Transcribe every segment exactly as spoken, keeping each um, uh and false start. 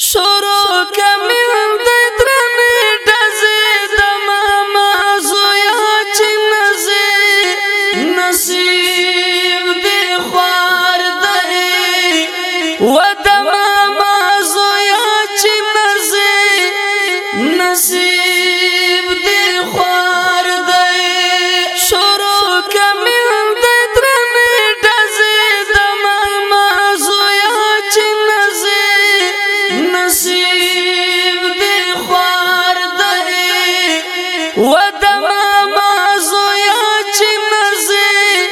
شروع کمیل دی درنی ڈزی دماما زویا چی نزی نصیب دی خوار دی و دماما زویا چی نزی نصیب دی خوار دی شروع کمیل دی درنی ڈزی دماما زویا چی نزی نصیب دی خوار دی و دماما زویا چی نزی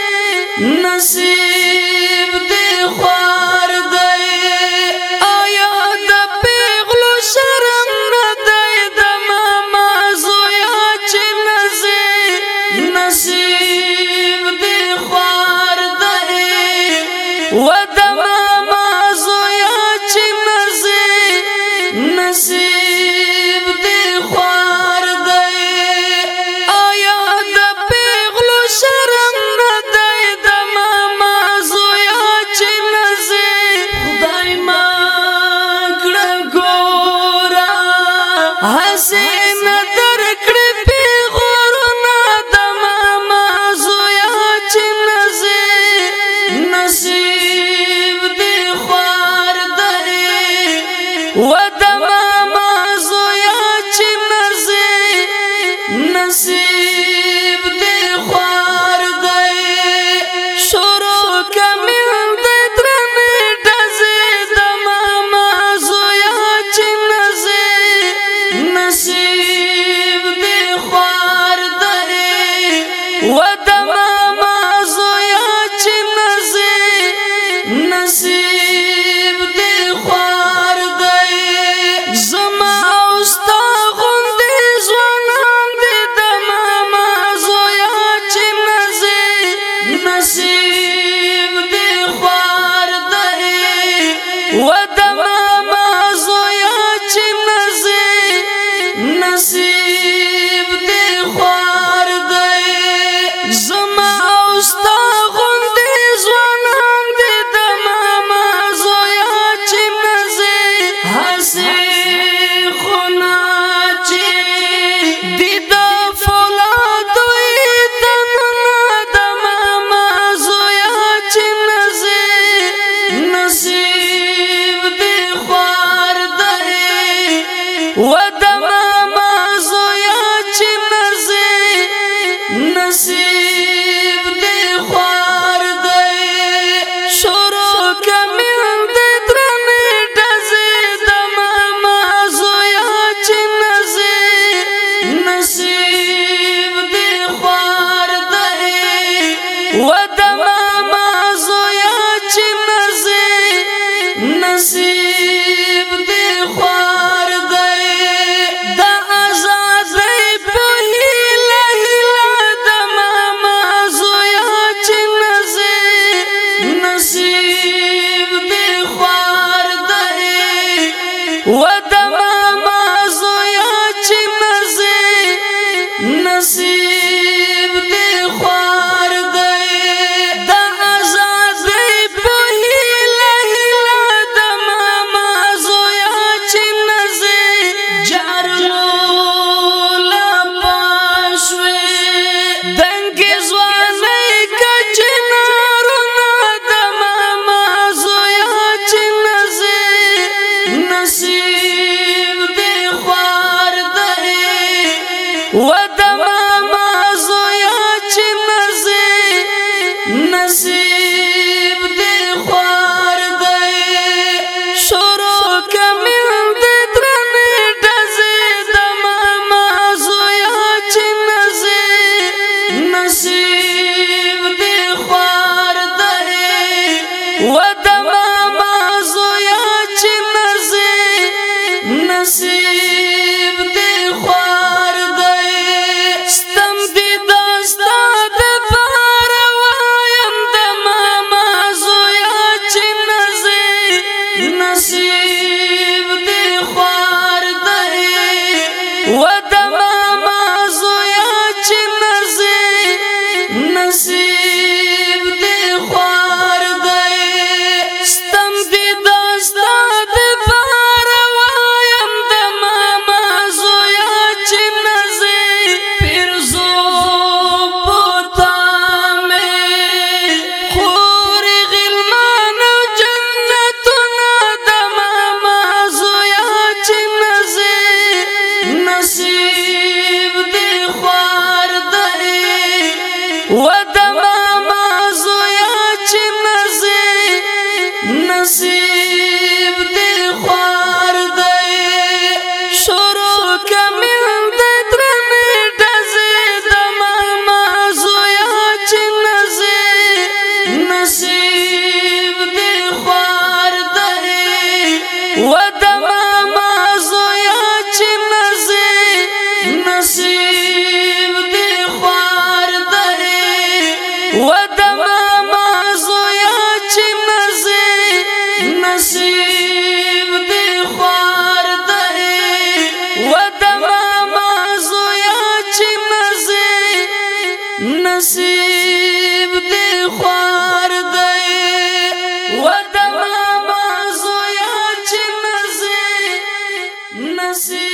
نصیب دی خوار دی آیا دا پیغلو شرم ندی دماما زویا چی نزی نصیب دی خوار دی و دماما زویا چی نزی نصیب دی خوار دی آیا دا پیغلو شرم ندی دماما زویا چی نزی خدای ما کڑا گورا حسین در کڑی پیغورنا دماما زویا چی نزی نصیب دی خوار دی و دماما زویا چی نزی نصیب دی خوار دی شروع کمیل دی درنی ڈزی دماما زویا چی نزی نصیب دی خوار دی و دماما زویا چی نزی نصیب دی خوار دی زما اوستا غندی زوانان دی دماما زویا چی نزی نصیب دی خوار دی و دماما زویا چی نزی نصیب دی خوار دی زما اوستا غندی زوانان دی دماما زویا چی نزی حسی خونا چی دیدا فولادوی دننا دماما زویا چی نزی نصیب دی خوار دی و دماما زویا چی نزی نصیب دی خوار دی شروع کمیل دی درنی ڈزی دماما زویا چی نزی نصیب دی خوار دی و دماما زویا چی نزی نصیب دی خوار دی دا آزادی پوہی لہلا دماما زویا چی نزی نصیب دی خوار دی و دماما زویا چی نزی نصیب دی خوار دی دا آزادی پوہی لہلا دماما زویا چی نزی جارلو لپاشوی دنگی زوانی کچنارونا دماما زویا چی نزی نصیب دی خوار دی و دماما زویا چی نزی نصیب دی خوار دی شروع کمیل دی درنی ڈزی دماما زویا چی نزی نصیب دی خوار دی و دماما زویا چی نزی نصیب دی خوار دی ستم دی داستا دی پارا وایم دماما زویا چی نزی نصیب دی خوار دی و دماما زویا چی نزی نصیب دی خوار دی ستم دی داستا دی پارا نصیب دی خوار دی و د ماما زویا چې نزی نصیب